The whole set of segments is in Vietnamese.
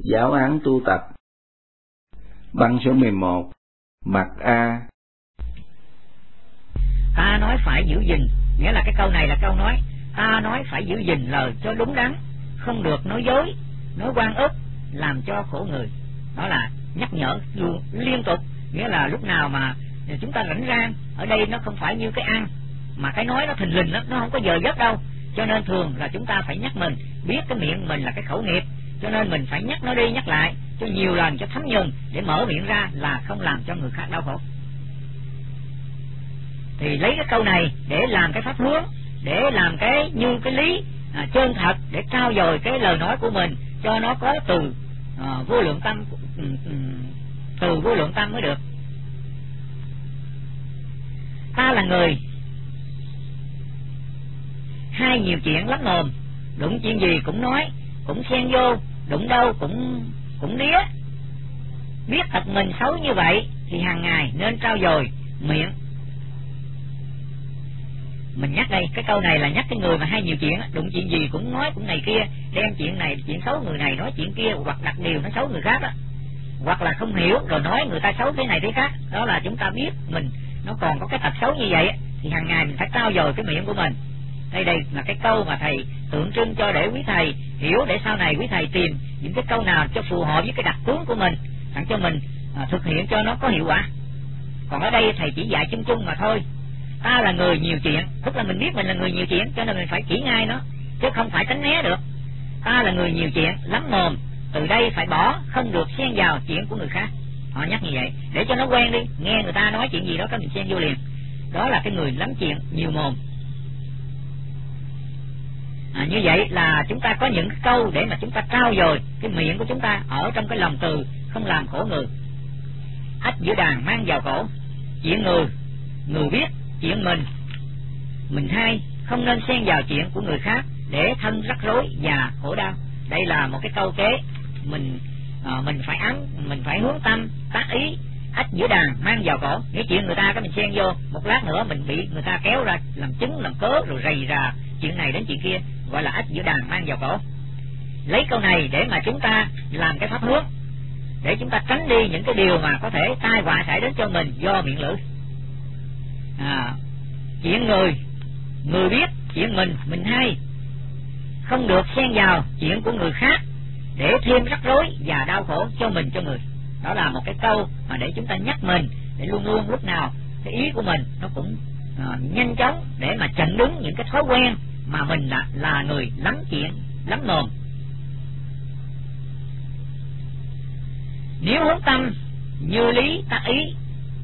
Giáo án tu tập. Băng số 11. Mặt A. Ta nói phải giữ gìn, nghĩa là cái câu này là câu nói ta nói phải giữ gìn lời cho đúng đắn, không được nói dối, nói oan ức, làm cho khổ người. Đó là nhắc nhở luôn liên tục, nghĩa là lúc nào mà chúng ta rảnh rang, ở đây nó không phải như cái ăn mà cái nói nó thình lình lắm, nó không có giờ giấc đâu. Cho nên thường là chúng ta phải nhắc mình, biết cái miệng mình là cái khẩu nghiệp, cho nên mình phải nhắc nó đi nhắc lại cho nhiều lần cho thấm nhuần, để mở miệng ra là không làm cho người khác đau khổ. Thì lấy cái câu này để làm cái pháp hướng, để làm cái như cái lý chân thật, để trau dồi cái lời nói của mình cho nó có từ vô lượng tâm, từ vô lượng tâm mới được. Ta là người hay nhiều chuyện lắm mồm, đụng chuyện gì cũng nói, cũng xen vô, đụng đâu cũng đía. Biết thật mình xấu như vậy thì hàng ngày nên trau dồi miệng. Mình nhắc đây, cái câu này là nhắc cái người mà hay nhiều chuyện, đụng chuyện gì cũng nói, cũng này kia, đem chuyện này chuyện xấu người này nói chuyện kia, hoặc đặt điều nó xấu người khác đó, hoặc là không hiểu rồi nói người ta xấu thế này thế khác. Đó là chúng ta biết mình nó còn có cái tật xấu như vậy, thì hàng ngày mình phải trau dồi cái miệng của mình. Đây là cái câu mà thầy tượng trưng cho để quý thầy hiểu, để sau này quý thầy tìm những cái câu nào cho phù hợp với cái đặc tướng của mình, tặng cho mình thực hiện cho nó có hiệu quả. Còn ở đây thầy chỉ dạy chung chung mà thôi. Ta là người nhiều chuyện, tức là mình biết mình là người nhiều chuyện, cho nên mình phải chỉ ngay nó, chứ không phải tránh né được. Ta là người nhiều chuyện, lắm mồm, từ đây phải bỏ, không được xen vào chuyện của người khác. Họ nhắc như vậy để cho nó quen đi, nghe người ta nói chuyện gì đó cái mình xen vô liền. Đó là cái người lắm chuyện, nhiều mồm. Như vậy là chúng ta có những cái câu để mà chúng ta trau dồi cái miệng của chúng ta ở trong cái lòng từ, không làm khổ người. Ách giữa đàn mang vào cổ, chuyện người biết, chuyện mình hay, không nên xen vào chuyện của người khác để thân rắc rối và khổ đau. Đây là một cái câu kế mình phải mình phải hướng tâm tác ý. Ách giữa đàn mang vào cổ, nghĩa chuyện người ta cái mình xen vô, một lát nữa mình bị người ta kéo ra làm chứng làm cớ rồi rầy rà chuyện này đến chuyện kia, gọi là ách giữa đàn mang vào cổ. Lấy câu này để mà chúng ta làm cái pháp hướng, để chúng ta tránh đi những cái điều mà có thể tai họa xảy đến cho mình do miệng lưỡi. Chuyện người biết, chuyện mình hay, không được xen vào chuyện của người khác để thêm rắc rối và đau khổ cho mình cho người. Đó là một cái câu mà để chúng ta nhắc mình, để luôn luôn lúc nào cái ý của mình nó cũng nhanh chóng để mà chặn đứng những cái thói quen mà mình là người lắm chuyện, lắm mồm. Nếu hướng tâm như lý tác ý.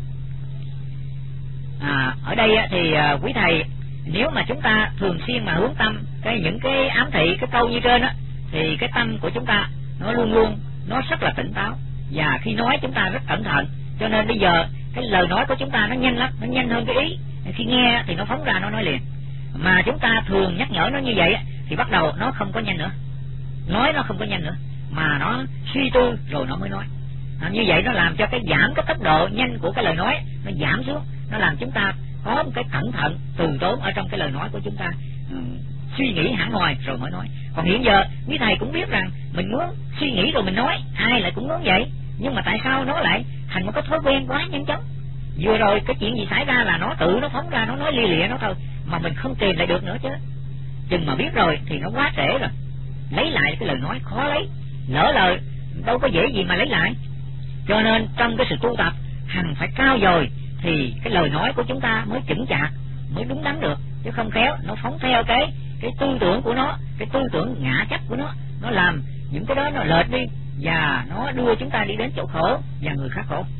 Ở đây thì quý thầy, nếu mà chúng ta thường xuyên mà hướng tâm những cái ám thị cái câu như trên á, thì cái tâm của chúng ta nó luôn luôn nó rất là tỉnh táo, và khi nói chúng ta rất cẩn thận. Cho nên bây giờ cái lời nói của chúng ta nó nhanh lắm, nó nhanh hơn cái ý. Khi nghe thì nó phóng ra nó nói liền. Mà chúng ta thường nhắc nhở nó như vậy thì bắt đầu nó không có nhanh nữa, nói nó không có nhanh nữa, mà nó suy tư rồi nó mới nói. Như vậy nó làm cho cái giảm cái tốc độ nhanh của cái lời nói nó giảm xuống, nó làm chúng ta có một cái cẩn thận từ tốn ở trong cái lời nói của chúng ta, suy nghĩ hẳn hoài rồi mới nói. Còn hiện giờ quý thầy cũng biết rằng mình muốn suy nghĩ rồi mình nói, ai lại cũng muốn vậy, nhưng mà tại sao nó lại thành một cái thói quen quá nhanh chóng? Vừa rồi cái chuyện gì xảy ra là nó tự nó phóng ra, nó nói lia lịa nó thôi, mà mình không tìm lại được nữa chứ. Chừng mà biết rồi thì nó quá trễ rồi, lấy lại cái lời nói khó lấy, lỡ lời đâu có dễ gì mà lấy lại. Cho nên trong cái sự tu tập hằng phải cao dồi thì cái lời nói của chúng ta mới chững chạc, mới đúng đắn được, chứ không khéo nó phóng theo cái tư tưởng của nó, cái tư tưởng ngã chấp của nó làm những cái đó nó lệch đi, và nó đưa chúng ta đi đến chỗ khổ và người khác khổ.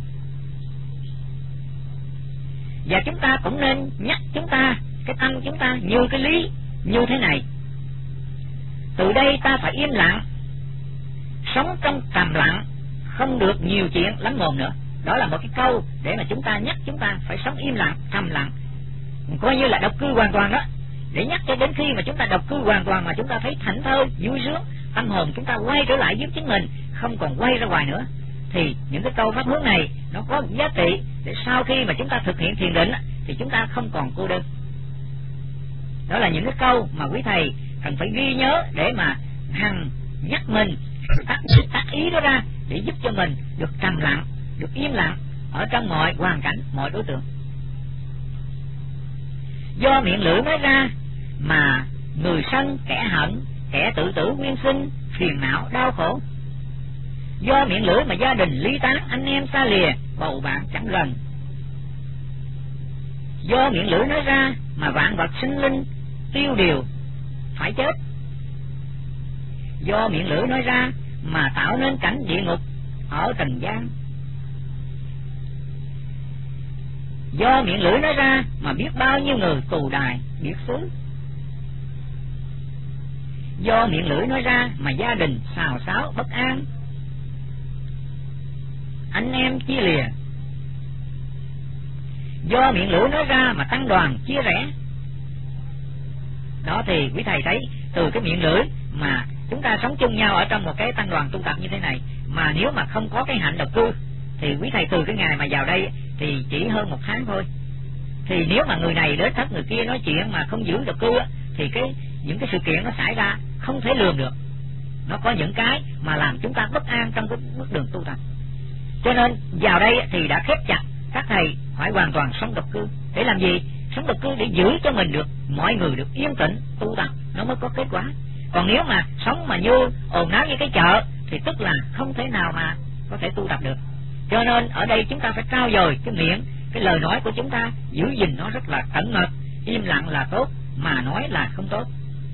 Và chúng ta cũng nên nhắc chúng ta, cái tâm chúng ta như cái lý như thế này: từ đây ta phải im lặng, sống trong trầm lặng, không được nhiều chuyện lắm mồm nữa. Đó là một cái câu để mà chúng ta nhắc chúng ta phải sống im lặng, trầm lặng, coi như là độc cư hoàn toàn đó, để nhắc cho đến khi mà chúng ta độc cư hoàn toàn mà chúng ta thấy thảnh thơi, vui sướng, tâm hồn chúng ta quay trở lại với chính mình, không còn quay ra ngoài nữa. Thì những cái câu pháp hướng này nó có giá trị để sau khi mà chúng ta thực hiện thiền định thì chúng ta không còn cô đơn. Đó là những cái câu mà quý thầy cần phải ghi nhớ để mà hằng nhắc mình tác ý ý đó ra để giúp cho mình được trầm lặng, được im lặng ở trong mọi hoàn cảnh, mọi đối tượng. Do miệng lưỡi nói ra mà người sân, kẻ hận, kẻ tự tử nguyên sinh, phiền não, đau khổ. Do miệng lưỡi mà gia đình ly tán, anh em xa lìa, bầu bạn chẳng gần. Do miệng lưỡi nói ra mà vạn vật sinh linh tiêu điều phải chết. Do miệng lưỡi nói ra mà tạo nên cảnh địa ngục ở trần gian. Do miệng lưỡi nói ra mà biết bao nhiêu người tù đài biệt xứ. Do miệng lưỡi nói ra mà gia đình xào xáo bất an, anh em chia lìa. Do miệng lưỡi nói ra mà tăng đoàn chia rẽ. Đó thì quý thầy thấy từ cái miệng lưỡi mà chúng ta sống chung nhau ở trong một cái tăng đoàn tu tập như thế này, mà nếu mà không có cái hạnh độc cư thì quý thầy từ cái ngày mà vào đây thì chỉ hơn 1 tháng thôi, thì nếu mà người này đến thất người kia nói chuyện mà không giữ độc cư thì những cái sự kiện nó xảy ra không thể lường được. Nó có những cái mà làm chúng ta bất an trong cái bước đường tu tập. Cho nên vào đây thì đã khép chặt các thầy phải hoàn toàn sống độc cư. Để làm gì? Sống độc cư để giữ cho mình được, mọi người được yên tĩnh tu tập, nó mới có kết quả. Còn nếu mà sống mà như ồn ào như cái chợ thì tức là không thể nào mà có thể tu tập được. Cho nên ở đây chúng ta phải trau dồi cái miệng, cái lời nói của chúng ta, giữ gìn nó rất là cẩn mật. Im lặng là tốt, mà nói là không tốt.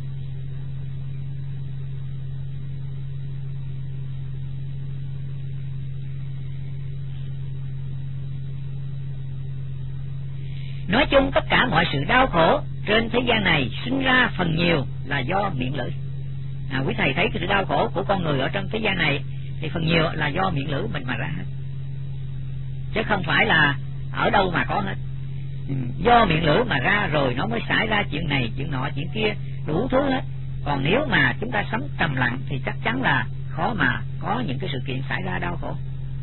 Nói chung tất cả mọi sự đau khổ trên thế gian này sinh ra phần nhiều là do miệng lưỡi. Quý thầy thấy cái sự đau khổ của con người ở trong thế gian này thì phần nhiều là do miệng lưỡi mình mà ra hết, chứ không phải là ở đâu mà có hết. Do miệng lưỡi mà ra rồi nó mới xảy ra chuyện này, chuyện nọ, chuyện kia, đủ thứ hết. Còn nếu mà chúng ta sống trầm lặng thì chắc chắn là khó mà có những cái sự kiện xảy ra đau khổ.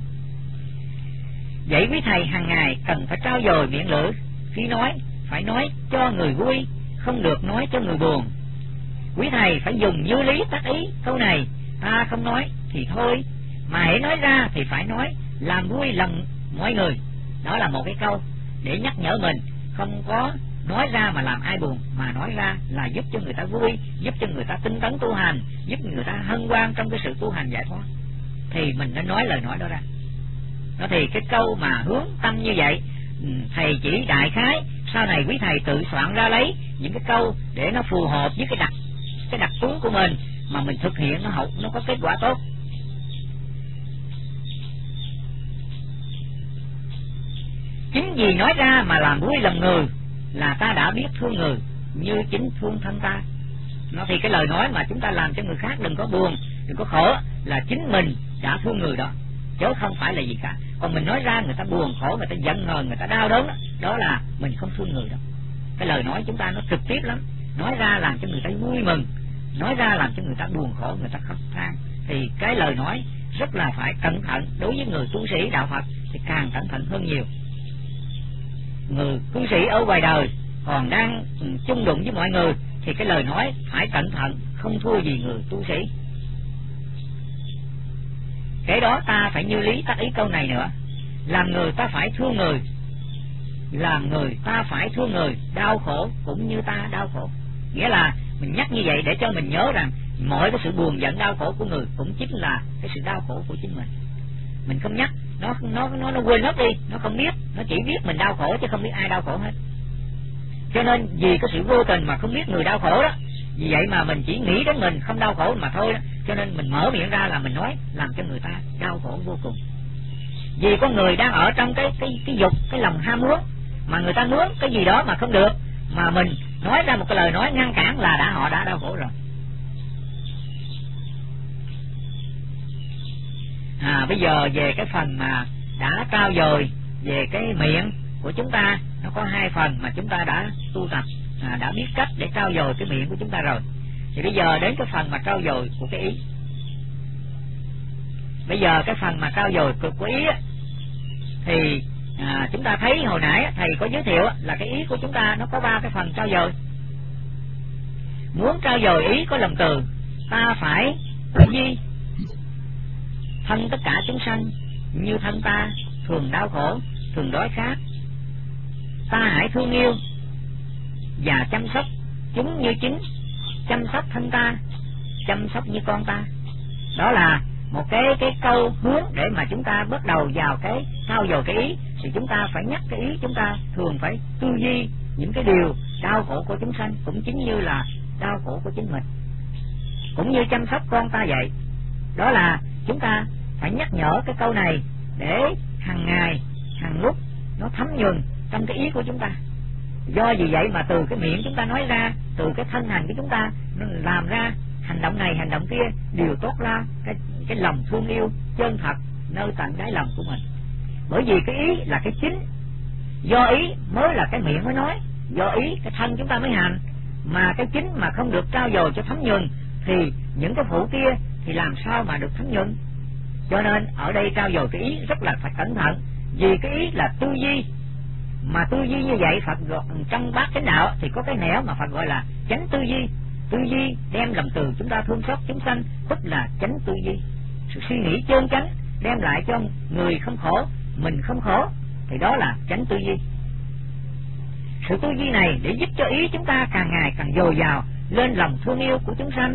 Vậy quý thầy hàng ngày cần phải trau dồi miệng lưỡi. Khi nói phải nói cho người vui, không được nói cho người buồn. Quý thầy phải dùng như lý tác ý. Câu này ta không nói thì thôi, mà hãy nói ra thì phải nói, làm vui lòng mọi người. Đó là một cái câu để nhắc nhở mình không có nói ra mà làm ai buồn, mà nói ra là giúp cho người ta vui, giúp cho người ta tinh tấn tu hành, giúp người ta hân hoan trong cái sự tu hành giải thoát, thì mình nên nói lời nói đó ra. Đó thì cái câu mà hướng tâm như vậy, thầy chỉ đại khái, sau này quý thầy tự soạn ra lấy những cái câu để nó phù hợp với cái đặc tính của mình, mà mình thực hiện nó có kết quả tốt. Chính vì nói ra mà làm vui lòng người là ta đã biết thương người như chính thương thân ta. Nó thì cái lời nói mà chúng ta làm cho người khác đừng có buồn, đừng có khổ là chính mình đã thương người đó, chứ không phải là gì cả. Còn mình nói ra người ta buồn khổ, người ta giận hờn, người ta đau đớn đó là mình không thương người đâu. Cái lời nói chúng ta nó trực tiếp lắm, nói ra làm cho người ta vui mừng, nói ra làm cho người ta buồn khổ, người ta khóc than, thì cái lời nói rất là phải cẩn thận. Đối với người tu sĩ đạo Phật thì càng cẩn thận hơn nhiều. Người cư sĩ ở ngoài đời còn đang chung đụng với mọi người thì cái lời nói phải cẩn thận, không thua gì người tu sĩ. Cái đó ta phải như lý tác ý câu này nữa. Làm người ta phải thương người, làm người ta phải thương người, đau khổ cũng như ta đau khổ. Nghĩa là mình nhắc như vậy để cho mình nhớ rằng mọi cái sự buồn giận đau khổ của người cũng chính là cái sự đau khổ của chính mình. Mình không nhắc, nó quên mất đi, nó không biết, nó chỉ biết mình đau khổ chứ không biết ai đau khổ hết. Cho nên vì cái sự vô tình mà không biết người đau khổ đó, vì vậy mà mình chỉ nghĩ đến mình không đau khổ mà thôi đó. Cho nên mình mở miệng ra là mình nói làm cho người ta đau khổ vô cùng. Vì con người đang ở trong cái dục, cái lòng ham muốn, mà người ta muốn cái gì đó mà không được, mà mình nói ra một cái lời nói ngăn cản là họ đã đau khổ rồi. Bây giờ về cái phần mà đã trau dồi về cái miệng của chúng ta, nó có 2 phần mà chúng ta đã tu tập, đã biết cách để trau dồi cái miệng của chúng ta rồi. Thì bây giờ đến cái phần mà trau dồi của cái ý. Bây giờ cái phần mà trau dồi của ý á, thì chúng ta thấy hồi nãy thầy có giới thiệu là cái ý của chúng ta nó có 3 cái phần trau dồi. Muốn trau dồi ý có lòng từ, ta phải tư duy, thân tất cả chúng sanh như thân ta, thường đau khổ, thường đói khát. Ta hãy thương yêu và chăm sóc chúng như chính chăm sóc thân ta, chăm sóc như con ta. Đó là một cái câu hướng để mà chúng ta bắt đầu vào cái trau dồi cái ý. Thì chúng ta phải nhắc cái ý, chúng ta thường phải tư duy những cái điều đau khổ của chúng sanh cũng chính như là đau khổ của chính mình, cũng như chăm sóc con ta vậy. Đó là chúng ta phải nhắc nhở cái câu này để hàng ngày, hàng lúc nó thấm nhuần trong cái ý của chúng ta. Do vì vậy mà từ cái miệng chúng ta nói ra, từ cái thân hành của chúng ta làm ra hành động này hành động kia đều tốt ra cái lòng thương yêu chân thật nơi tận đáy lòng của mình. Bởi vì cái ý là cái chính, do ý mới là cái miệng mới nói, do ý cái thân chúng ta mới hành, mà cái chính mà không được trao dồi cho thấm nhuần thì những cái phụ kia thì làm sao mà được thấm nhuần. Cho nên ở đây trao dồi cái ý rất là phải cẩn thận, vì cái ý là tư duy, mà tư duy như vậy Phật gọi, trong bát chánh đạo thì có cái nẻo mà Phật gọi là chánh tư duy. Tư duy đem lòng từ chúng ta thương xót chúng sanh, tức là chánh tư duy. Sự suy nghĩ chân chánh đem lại cho người không khổ, mình không khổ, thì đó là chánh tư duy. Sự tư duy này để giúp cho ý chúng ta càng ngày càng dồi dào lên lòng thương yêu của chúng sanh.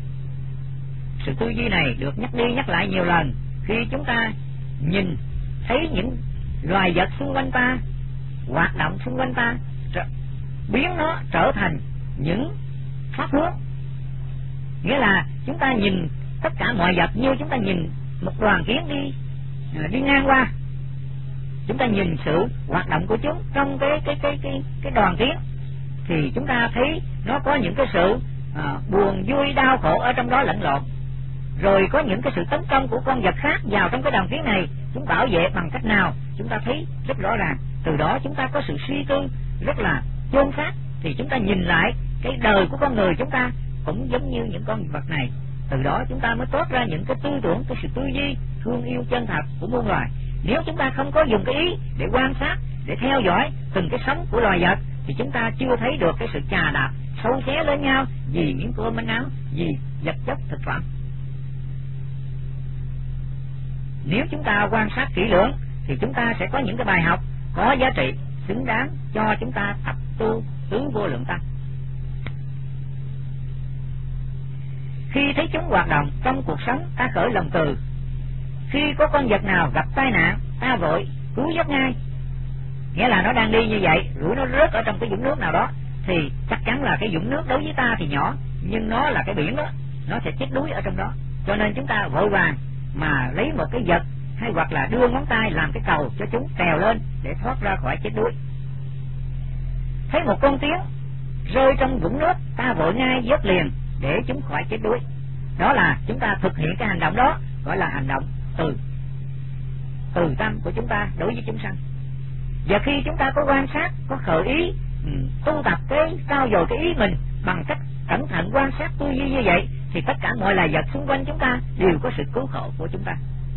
Sự tư duy này được nhắc đi nhắc lại nhiều lần khi chúng ta nhìn thấy những loài vật xung quanh ta, hoạt động xung quanh ta, biến nó trở thành những pháp hướng. Nghĩa là chúng ta nhìn tất cả mọi vật như chúng ta nhìn một đoàn kiến đi ngang qua. Chúng ta nhìn sự hoạt động của chúng trong cái đoàn kiến thì chúng ta thấy nó có những cái sự buồn vui đau khổ ở trong đó lẫn lộn. Rồi có những cái sự tấn công của con vật khác vào trong cái đoàn kiến này, chúng bảo vệ bằng cách nào chúng ta thấy rất rõ ràng. Từ đó chúng ta có sự suy tư rất là chôn xác, thì chúng ta nhìn lại cái đời của con người chúng ta cũng giống như những con vật này. Từ đó chúng ta mới toát ra những cái tư tưởng, cái sự tư duy thương yêu chân thật của muôn loài. Nếu chúng ta không có dùng cái ý để quan sát, để theo dõi từng cái sống của loài vật, thì chúng ta chưa thấy được cái sự chà đạp sâu xé lên nhau vì miếng cơm manh áo, vì vật chất thực phẩm. Nếu chúng ta quan sát kỹ lưỡng thì chúng ta sẽ có những cái bài học có giá trị xứng đáng cho chúng ta tập tu tứ vô lượng tâm. Khi thấy chúng hoạt động trong cuộc sống, ta khởi lòng từ. Khi có con vật nào gặp tai nạn, ta vội cứu giúp ngay. Nghĩa là nó đang đi như vậy, rủi nó rớt ở trong cái vũng nước nào đó, thì chắc chắn là cái vũng nước đối với ta thì nhỏ, nhưng nó là cái biển đó, nó sẽ chết đuối ở trong đó. Cho nên chúng ta vội vàng mà lấy một cái vật hay hoặc là đưa ngón tay làm cái cầu cho chúng trèo lên để thoát ra khỏi chết đuối. Thấy một con kiến rơi trong vũng nước, ta vội ngay vớt liền để chúng khỏi chết đuối. Đó là chúng ta thực hiện cái hành động đó, gọi là hành động từ tâm của chúng ta đối với chúng sanh. Và khi chúng ta có quan sát, có khởi ý tu tập cái trau dồi cái ý mình bằng cách cẩn thận quan sát tư duy như vậy, thì tất cả mọi loài vật xung quanh chúng ta đều có sự cứu khổ của chúng ta.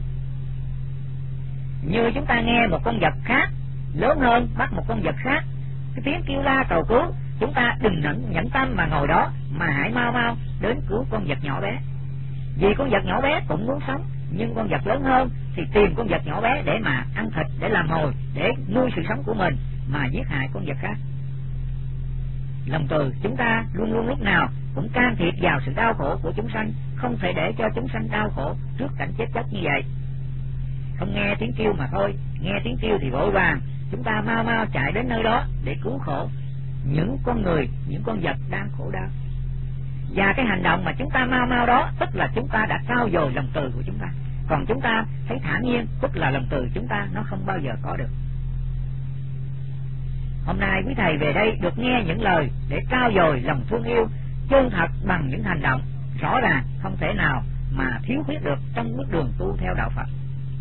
Như chúng ta nghe một con vật khác lớn hơn bắt một con vật khác, cái tiếng kêu la cầu cứu, chúng ta đừng nhẫn tâm mà ngồi đó, mà hãy mau mau đến cứu con vật nhỏ bé. Vì con vật nhỏ bé cũng muốn sống, nhưng con vật lớn hơn thì tìm con vật nhỏ bé để mà ăn thịt, để làm mồi, để nuôi sự sống của mình, mà giết hại con vật khác. Lòng từ chúng ta luôn luôn lúc nào cũng can thiệp vào sự đau khổ của chúng sanh, không thể để cho chúng sanh đau khổ trước cảnh chết chóc như vậy. Không nghe tiếng kêu mà thôi, nghe tiếng kêu thì vội vàng chúng ta mau mau chạy đến nơi đó để cứu khổ những con người, những con vật đang khổ đau. Và cái hành động mà chúng ta mau mau đó, tức là chúng ta đã trau dồi lòng từ của chúng ta. Còn chúng ta thấy thản nhiên, tức là lòng từ chúng ta nó không bao giờ có được. Hôm nay quý thầy về đây được nghe những lời để trau dồi lòng thương yêu chân thật bằng những hành động rõ ràng, không thể nào mà thiếu khuyết được trong bước đường tu theo đạo Phật.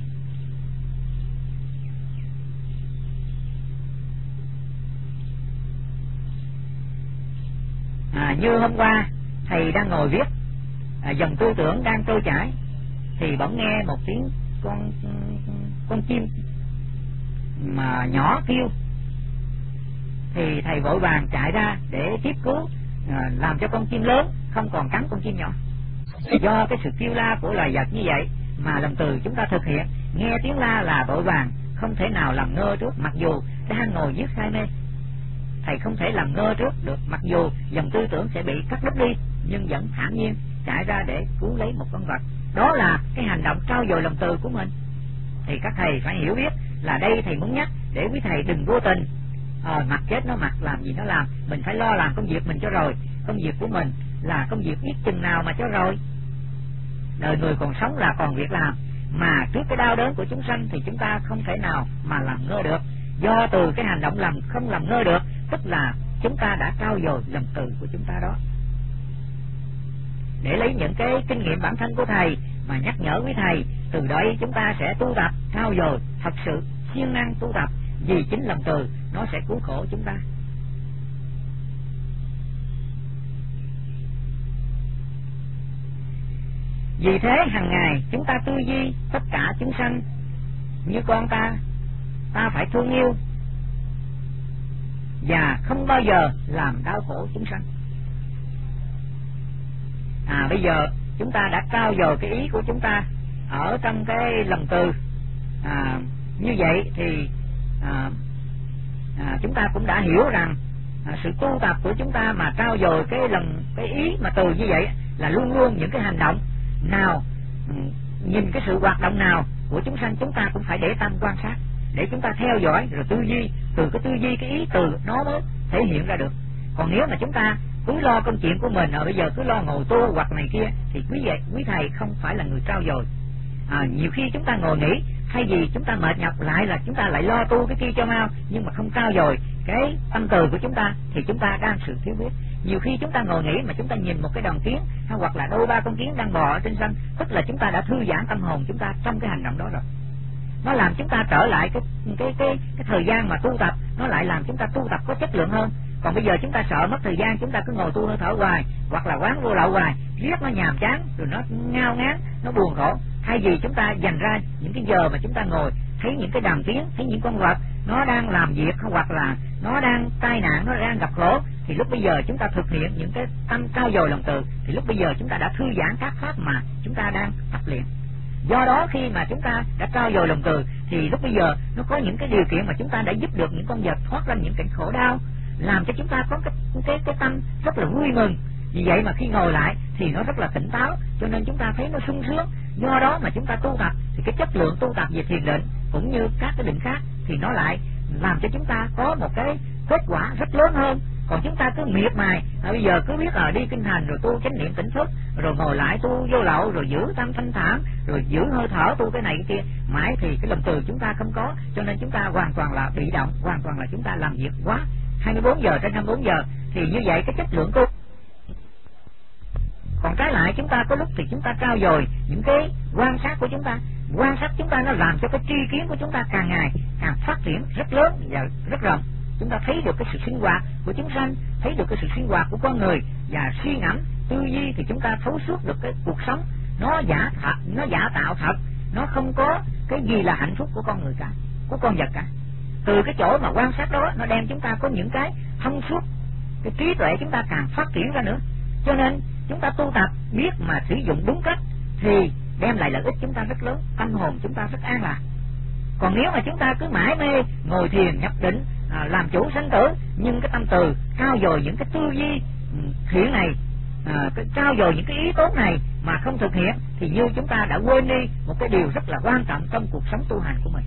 Như hôm qua thầy đang ngồi viết, dòng tư tưởng đang trôi chảy, thì bỗng nghe một tiếng con chim mà nhỏ kêu, thì thầy vội vàng chạy ra để tiếp cứu, làm cho con chim lớn không còn cắn con chim nhỏ. Do cái sự kêu la của loài vật như vậy mà lòng từ chúng ta thực hiện. Nghe tiếng la là vội vàng, không thể nào làm ngơ trước, mặc dù cái hang ngồi giết say mê. Thầy không thể làm ngơ trước được, mặc dù dòng tư tưởng sẽ bị cắt đứt đi, nhưng vẫn thản nhiên chạy ra để cứu lấy một con vật. Đó là cái hành động trau dồi lòng từ của mình. Thì các thầy phải hiểu biết là đây thầy muốn nhắc để quý thầy đừng vô tình mặc chết nó mặc, làm gì nó làm. Mình phải lo làm công việc mình cho rồi. Công việc của mình là công việc biết chừng nào mà cho rồi. Đời người còn sống là còn việc làm, mà trước cái đau đớn của chúng sanh thì chúng ta không thể nào mà làm ngơ được. Do từ cái hành động làm không làm ngơ được, tức là chúng ta đã trau dồi lòng từ của chúng ta đó. Để lấy những cái kinh nghiệm bản thân của thầy mà nhắc nhở quý thầy, từ đấy chúng ta sẽ tu tập trau dồi thật sự siêng năng tu tập, vì chính lòng từ nó sẽ cứu khổ chúng ta. Vì thế hàng ngày chúng ta tư duy tất cả chúng sanh như con ta phải thương yêu và không bao giờ làm đau khổ chúng sanh. Bây giờ chúng ta đã trau dồi cái ý của chúng ta ở trong cái lòng từ. Như vậy thì chúng ta cũng đã hiểu rằng sự tu tập của chúng ta mà trau dồi cái ý mà từ như vậy là luôn luôn những cái hành động nào, nhìn cái sự hoạt động nào của chúng sanh, chúng ta cũng phải để tâm quan sát, để chúng ta theo dõi rồi tư duy. Từ cái tư duy, cái ý từ nó mới thể hiện ra được. Còn nếu mà chúng ta cứ lo công chuyện của mình, bây giờ cứ lo ngồi tu hoặc này kia, thì quý thầy không phải là người trau dồi. Nhiều khi chúng ta ngồi nghỉ, thay vì chúng ta mệt nhọc lại là chúng ta lại lo tu cái kia cho mau, nhưng mà không trau dồi cái tâm từ của chúng ta thì chúng ta đang sự thiếu biết. Nhiều khi chúng ta ngồi nghỉ mà chúng ta nhìn một cái đàn kiến hay hoặc là đôi ba con kiến đang bò ở trên sân, tức là chúng ta đã thư giãn tâm hồn chúng ta trong cái hành động đó rồi. Nó làm chúng ta trở lại cái thời gian mà tu tập, nó lại làm chúng ta tu tập có chất lượng hơn. Còn bây giờ chúng ta sợ mất thời gian, chúng ta cứ ngồi tu hơi thở hoài, hoặc là quán vô lậu hoài, riết nó nhàm chán, rồi nó ngao ngán, nó buồn khổ. Thay vì chúng ta dành ra những cái giờ mà chúng ta ngồi, thấy những cái đàn kiến, thấy những con vật nó đang làm việc, hoặc là nó đang tai nạn, nó đang gặp khổ, thì lúc bây giờ chúng ta thực hiện những cái tâm trau dồi lòng từ, thì lúc bây giờ chúng ta đã thư giãn các pháp mà chúng ta đang tập luyện. Do đó khi mà chúng ta đã trau dồi lòng từ thì lúc bây giờ nó có những cái điều kiện mà chúng ta đã giúp được những con vật thoát ra những cảnh khổ đau, làm cho chúng ta có cái tâm rất là vui mừng. Vì vậy mà khi ngồi lại thì nó rất là tỉnh táo, cho nên chúng ta thấy nó sung sướng. Do đó mà chúng ta tu tập thì cái chất lượng tu tập về thiền định cũng như các cái định khác thì nó lại làm cho chúng ta có một cái kết quả rất lớn hơn. Còn chúng ta cứ miệt mài, bây giờ cứ biết đi kinh hành rồi tu chánh niệm tỉnh thức, rồi ngồi lại tu vô lậu, rồi giữ tâm thanh thản, rồi giữ hơi thở tu cái này cái kia, mãi thì cái lòng từ chúng ta không có, cho nên chúng ta hoàn toàn là bị động, hoàn toàn là chúng ta làm việc quá 24 giờ trên 24 giờ, thì như vậy cái chất lượng tu. Còn trái lại chúng ta có lúc thì chúng ta trau dồi những cái quan sát của chúng ta. Quan sát chúng ta nó làm cho cái tri kiến của chúng ta càng ngày càng phát triển rất lớn và rất rộng. Chúng ta thấy được cái sự sinh hoạt của chúng sanh, thấy được cái sự sinh hoạt của con người, và suy ngẫm tư duy thì chúng ta thấu suốt được cái cuộc sống nó giả thật, nó giả tạo thật, nó không có cái gì là hạnh phúc của con người cả, của con vật cả. Từ cái chỗ mà quan sát đó nó đem chúng ta có những cái thông suốt, cái trí tuệ chúng ta càng phát triển ra nữa. Cho nên chúng ta tu tập biết mà sử dụng đúng cách thì đem lại lợi ích chúng ta rất lớn, tâm hồn chúng ta rất an lạc. Còn nếu mà chúng ta cứ mãi mê ngồi thiền nhập định, làm chủ sanh tử, nhưng cái tâm từ trau dồi những cái tư duy thiện này, trau dồi những cái ý tốt này mà không thực hiện, thì như chúng ta đã quên đi một cái điều rất là quan trọng trong cuộc sống tu hành của mình.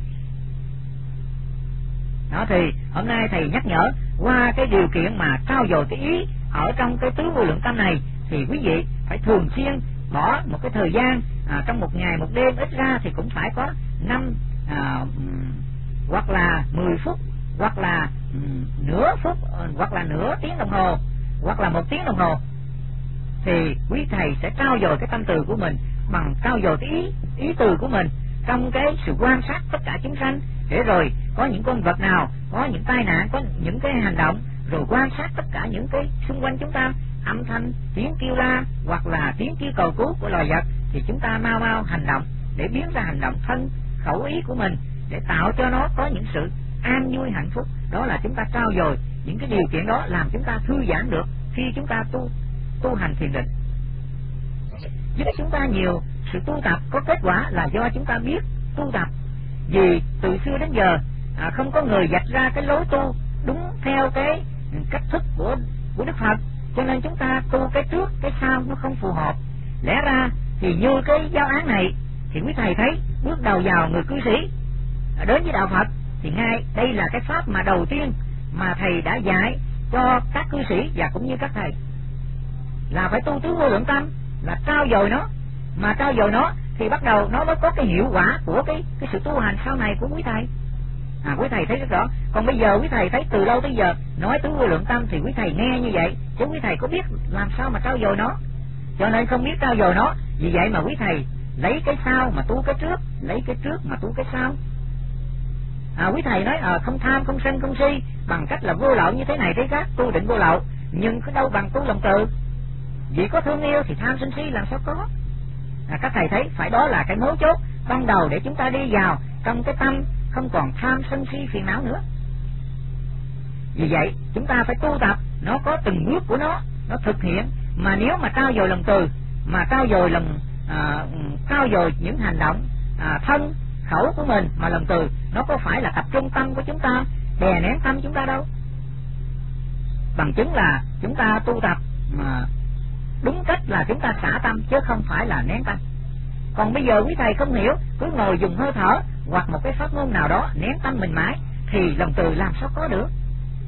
Đó, thì hôm nay thầy nhắc nhở qua cái điều kiện mà trau dồi cái ý ở trong cái tứ vô lượng tâm này, thì quý vị phải thường xuyên bỏ một cái thời gian trong một ngày một đêm, ít ra thì cũng phải có 5 hoặc là 10 phút, hoặc là nửa phút, hoặc là nửa tiếng đồng hồ, hoặc là 1 tiếng đồng hồ, thì quý thầy sẽ trau dồi cái tâm từ của mình bằng trau dồi cái ý từ của mình trong cái sự quan sát tất cả chúng sanh, để rồi có những con vật nào có những tai nạn, có những cái hành động, rồi quan sát tất cả những cái xung quanh chúng ta, âm thanh, tiếng kêu la hoặc là tiếng kêu cầu cứu của loài vật, thì chúng ta mau mau hành động để biến ra hành động thân khẩu ý của mình, để tạo cho nó có những sự an vui hạnh phúc. Đó là chúng ta trau dồi những cái điều kiện đó, làm chúng ta thư giãn được khi chúng ta tu hành thiền định, giúp chúng ta nhiều sự tu tập có kết quả là do chúng ta biết tu tập. Vì từ xưa đến giờ không có người vạch ra cái lối tu đúng theo cái cách thức của Đức Phật, cho nên chúng ta tu cái trước cái sau nó không phù hợp. Lẽ ra thì như cái giáo án này thì quý thầy thấy bước đầu vào người cư sĩ đến với đạo Phật thì ngay đây là cái pháp mà đầu tiên mà thầy đã dạy cho các cư sĩ và cũng như các thầy, là phải tu tứ vô lượng tâm, là trau dồi nó. Mà trau dồi nó thì bắt đầu nó mới có cái hiệu quả của cái sự tu hành sau này của quý thầy. Quý thầy thấy rất rõ. Còn bây giờ quý thầy thấy từ lâu tới giờ nói tứ vô lượng tâm thì quý thầy nghe như vậy, chứ quý thầy có biết làm sao mà trau dồi nó, cho nên không biết trau dồi nó. Vì vậy mà quý thầy lấy cái sau mà tu cái trước, lấy cái trước mà tu cái sau. Quý thầy nói không tham, không sân, không si bằng cách là vô lậu như thế này thế khác, tu định vô lậu, nhưng có đâu bằng tu lòng từ. Vì có thương yêu thì tham sân si làm sao có. Các thầy thấy phải đó là cái mấu chốt ban đầu để chúng ta đi vào trong cái tâm không còn tham sân si phiền não nữa. Vì vậy chúng ta phải tu tập, nó có từng bước của nó thực hiện. Mà nếu mà trau dồi lòng từ, mà trau dồi những hành động thân khẩu của mình mà lòng từ, nó có phải là tập trung tâm của chúng ta, đè nén tâm chúng ta đâu. Bằng chứng là chúng ta tu tập mà đúng cách là chúng ta xả tâm chứ không phải là nén tâm. Còn bây giờ quý thầy không hiểu, cứ ngồi dùng hơi thở hoặc một cái pháp môn nào đó nén tâm mình mãi thì lòng từ làm sao có được.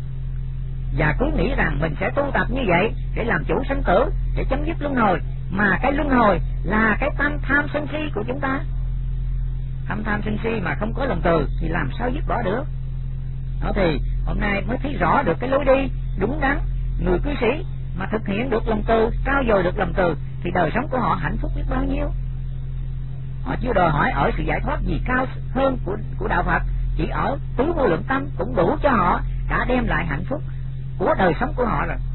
Và cứ nghĩ rằng mình sẽ tu tập như vậy để làm chủ sanh tử, để chấm dứt luân hồi. Mà cái luân hồi là cái tâm tham sân si của chúng ta. Tâm tham sân si mà không có lòng từ thì làm sao dứt bỏ được. Đó thì hôm nay mới thấy rõ được cái lối đi đúng đắn. Người cư sĩ mà thực hiện được lòng từ, trau dồi được lòng từ thì đời sống của họ hạnh phúc biết bao nhiêu. Họ chưa đòi hỏi ở sự giải thoát gì cao hơn của đạo Phật, chỉ ở tứ vô lượng tâm cũng đủ cho họ đã đem lại hạnh phúc của đời sống của họ rồi.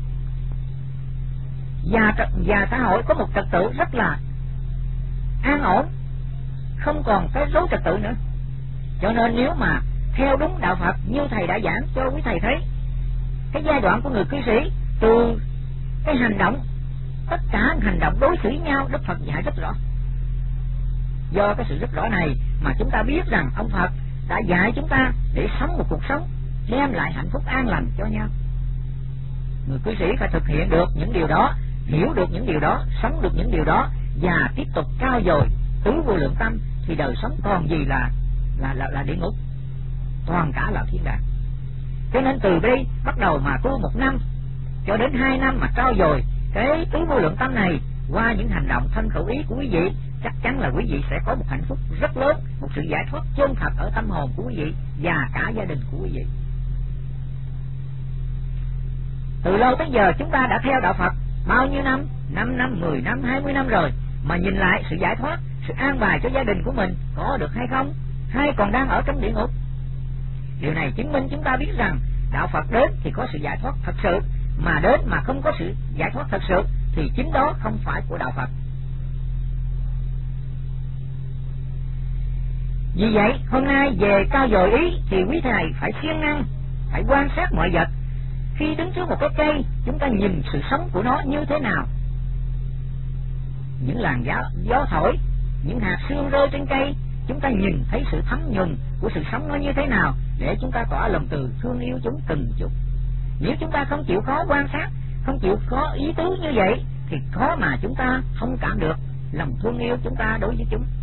Và xã hội có một trật tự rất là an ổn, không còn cái rối trật tự nữa. Cho nên nếu mà theo đúng đạo Phật như thầy đã giảng cho quý thầy thấy, cái giai đoạn của người cư sĩ từ cái hành động, tất cả hành động đối xử nhau Đức Phật dạy rất rõ. Do cái sự rất rõ này mà chúng ta biết rằng ông Phật đã dạy chúng ta để sống một cuộc sống đem lại hạnh phúc an lành cho nhau. Người cư sĩ phải thực hiện được những điều đó, hiểu được những điều đó, sống được những điều đó và tiếp tục trau dồi tứ vô lượng tâm thì đời sống còn gì là địa ngục, toàn cả là thiên đàng. Cho nên từ đây bắt đầu mà tu 1 năm cho đến 2 năm mà trau dồi cái tứ vô lượng tâm này qua những hành động thân khẩu ý của quý vị, chắc chắn là quý vị sẽ có một hạnh phúc rất lớn, một sự giải thoát chân thật ở tâm hồn của quý vị và cả gia đình của quý vị. Từ lâu tới giờ chúng ta đã theo đạo Phật bao nhiêu năm, 5 năm, 10 năm, 20 năm rồi, mà nhìn lại sự giải thoát, sự an bài cho gia đình của mình có được hay không, hay còn đang ở trong địa ngục. Điều này chứng minh chúng ta biết rằng đạo Phật đến thì có sự giải thoát thật sự, mà đến mà không có sự giải thoát thật sự thì chính đó không phải của đạo Phật. Vì vậy hôm nay về trau dồi ý thì quý thầy phải siêng năng, phải quan sát mọi vật. Khi đứng trước một cái cây, chúng ta nhìn sự sống của nó như thế nào. Những làn gió thổi, những hạt sương rơi trên cây, chúng ta nhìn thấy sự thấm nhuần của sự sống nó như thế nào để chúng ta tỏ lòng từ thương yêu chúng từng chút. Nếu chúng ta không chịu khó quan sát, không chịu khó ý tứ như vậy thì khó mà chúng ta thông cảm được lòng thương yêu chúng ta đối với chúng.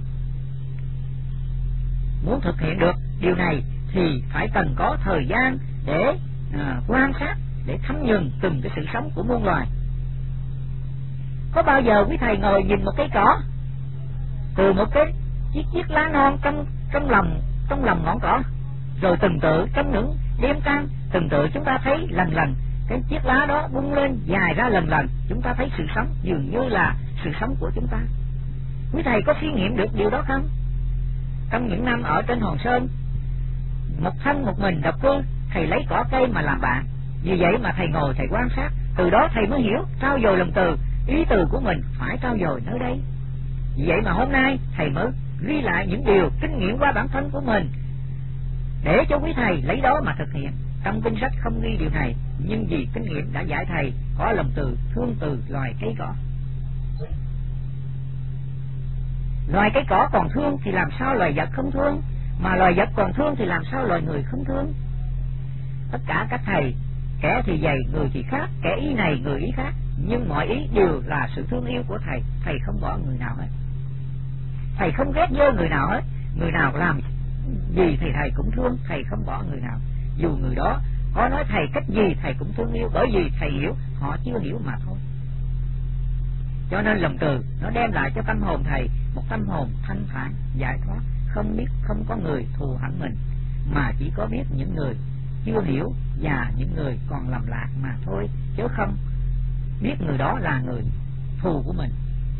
Muốn thực hiện được điều này thì phải cần có thời gian để quan sát, để thấm nhuần từng cái sự sống của muôn loài. Có bao giờ quý thầy ngồi nhìn một cây cỏ, từ một cái chiếc lá non trong lòng ngọn cỏ, rồi từng tự trong những đêm trăng, từng tự chúng ta thấy lần lần cái chiếc lá đó bung lên dài ra lần lần, chúng ta thấy sự sống dường như là sự sống của chúng ta. Quý thầy có suy nghiệm được điều đó không? Trong những năm ở trên Hòn Sơn, một thân một mình độc cư, thầy lấy cỏ cây mà làm bạn. Vì vậy mà thầy ngồi thầy quan sát, từ đó thầy mới hiểu trau dồi lòng từ, ý từ của mình phải trau dồi nơi đây. Vì vậy mà hôm nay thầy mới ghi lại những điều kinh nghiệm qua bản thân của mình để cho quý thầy lấy đó mà thực hiện. Trong kinh sách không ghi điều này, nhưng vì kinh nghiệm đã dạy thầy có lòng từ, thương từ loài cây cỏ. Loài cây cỏ còn thương thì làm sao loài vật không thương, mà loài vật còn thương thì làm sao loài người không thương. Tất cả các thầy, kẻ thì dày, người thì khác, kẻ ý này, người ý khác, nhưng mọi ý đều là sự thương yêu của thầy. Thầy không bỏ người nào hết, thầy không ghét dơ người nào hết. Người nào làm gì thì thầy cũng thương, thầy không bỏ người nào. Dù người đó có nói thầy cách gì thầy cũng thương yêu, bởi vì thầy hiểu, họ chưa hiểu mà thôi. Cho nên lòng từ nó đem lại cho tâm hồn thầy một tâm hồn thanh thản, giải thoát, không có người thù hận mình, mà chỉ có biết những người chưa hiểu và những người còn lầm lạc mà thôi, chứ không biết người đó là người thù của mình.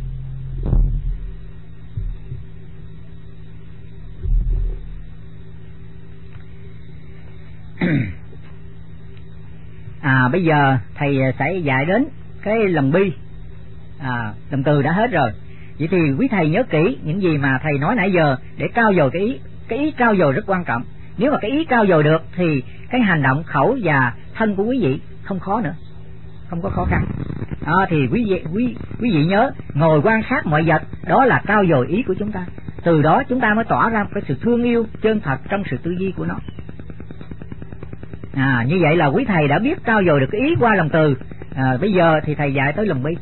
Bây giờ thầy sẽ dạy đến cái lòng bi. Lòng từ đã hết rồi. Vậy thì quý thầy nhớ kỹ những gì mà thầy nói nãy giờ để trau dồi cái ý. Cái ý trau dồi rất quan trọng. Nếu mà cái ý trau dồi được thì cái hành động khẩu và thân của quý vị không khó nữa, không có khó khăn. Thì quý vị nhớ ngồi quan sát mọi vật, đó là trau dồi ý của chúng ta. Từ đó chúng ta mới tỏa ra cái sự thương yêu chân thật trong sự tư duy của nó. Như vậy là quý thầy đã biết trau dồi được cái ý qua lòng từ. Bây giờ thì thầy dạy tới lòng bi.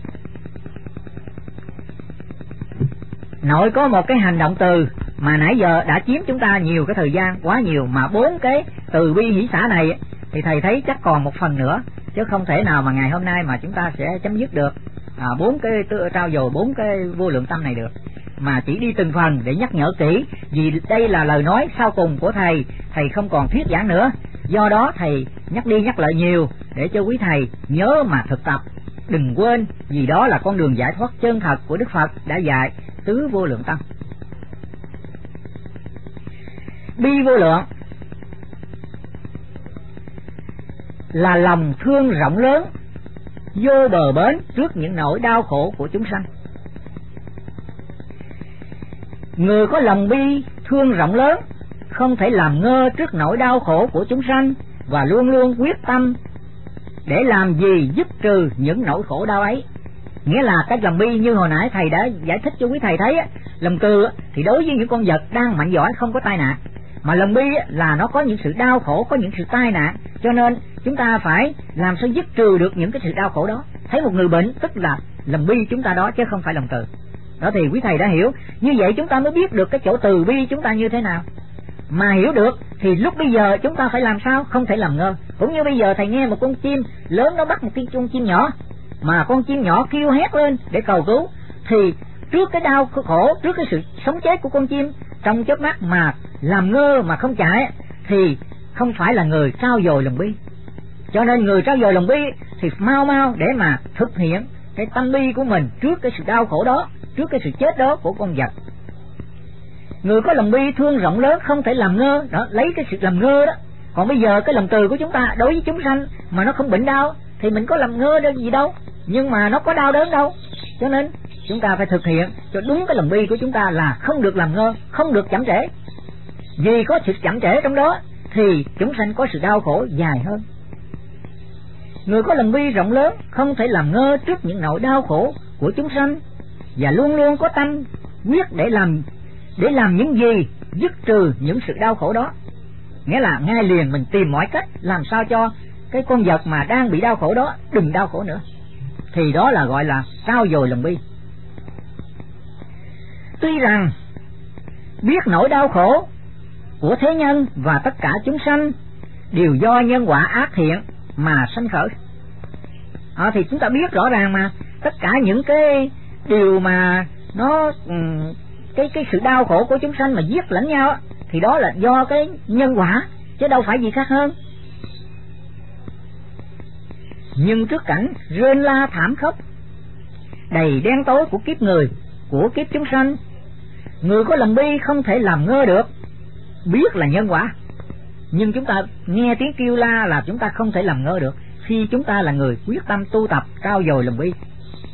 Nội có một cái hành động từ mà nãy giờ đã chiếm chúng ta nhiều cái thời gian, quá nhiều, mà 4 cái từ bi hỷ xả này thì thầy thấy chắc còn một phần nữa, chứ không thể nào mà ngày hôm nay mà chúng ta sẽ chấm dứt được 4 cái trao dồi 4 cái vô lượng tâm này được, mà chỉ đi từng phần để nhắc nhở kỹ, vì đây là lời nói sau cùng của thầy không còn thuyết giảng nữa. Do đó thầy nhắc đi nhắc lại nhiều để cho quý thầy nhớ mà thực tập, đừng quên, vì đó là con đường giải thoát chân thật của Đức Phật đã dạy tứ vô lượng tâm. Bi vô lượng là lòng thương rộng lớn, vô bờ bến trước những nỗi đau khổ của chúng sanh. Người có lòng bi thương rộng lớn không thể làm ngơ trước nỗi đau khổ của chúng sanh, và luôn luôn quyết tâm để làm gì dứt trừ những nỗi khổ đau ấy. Nghĩa là cái lòng bi như hồi nãy thầy đã giải thích cho quý thầy thấy, lòng từ thì đối với những con vật đang mạnh giỏi không có tai nạn, mà lòng bi là nó có những sự đau khổ, có những sự tai nạn, cho nên chúng ta phải làm sao dứt trừ được những cái sự đau khổ đó. Thấy một người bệnh tức là lòng bi chúng ta đó, chứ không phải lòng từ. Đó thì quý thầy đã hiểu. Như vậy chúng ta mới biết được cái chỗ từ bi chúng ta như thế nào. Mà hiểu được thì lúc bây giờ chúng ta phải làm sao? Không thể làm ngơ. Cũng như bây giờ thầy nghe một con chim lớn nó bắt một con chim nhỏ, mà con chim nhỏ kêu hét lên để cầu cứu, thì trước cái đau khổ, trước cái sự sống chết của con chim trong chớp mắt mà làm ngơ mà không chạy thì không phải là người trau dồi lòng bi. Cho nên người trau dồi lòng bi thì mau để mà thực hiện cái tâm bi của mình trước cái sự đau khổ đó, trước cái sự chết đó của con vật. Người có lòng bi thương rộng lớn không thể làm ngơ, đó, lấy cái sự làm ngơ đó. Còn bây giờ cái lòng từ của chúng ta đối với chúng sanh mà nó không bệnh đau thì mình có làm ngơ đâu gì đâu, nhưng mà nó có đau đớn đâu. Cho nên chúng ta phải thực hiện cho đúng cái lòng bi của chúng ta là không được làm ngơ, không được chậm trễ. Vì có sự chậm trễ trong đó thì chúng sanh có sự đau khổ dài hơn. Người có lòng bi rộng lớn không thể làm ngơ trước những nỗi đau khổ của chúng sanh, và luôn luôn có tâm quyết để làm những gì dứt trừ những sự đau khổ đó. Nghĩa là ngay liền mình tìm mọi cách làm sao cho cái con vật mà đang bị đau khổ đó đừng đau khổ nữa, thì đó là gọi là trau dồi lòng bi. Tuy rằng biết nỗi đau khổ của thế nhân và tất cả chúng sanh đều do nhân quả ác thiện mà sanh khởi, thì chúng ta biết rõ ràng mà tất cả những cái điều mà nó cái sự đau khổ của chúng sanh mà giết lẫn nhau thì đó là do cái nhân quả, chứ đâu phải gì khác hơn. Nhưng trước cảnh rên la thảm khốc đầy đen tối của kiếp người, của kiếp chúng sanh, người có lòng bi không thể làm ngơ được. Biết là nhân quả, nhưng chúng ta nghe tiếng kêu la là chúng ta không thể làm ngơ được khi chúng ta là người quyết tâm tu tập trau dồi lòng bi.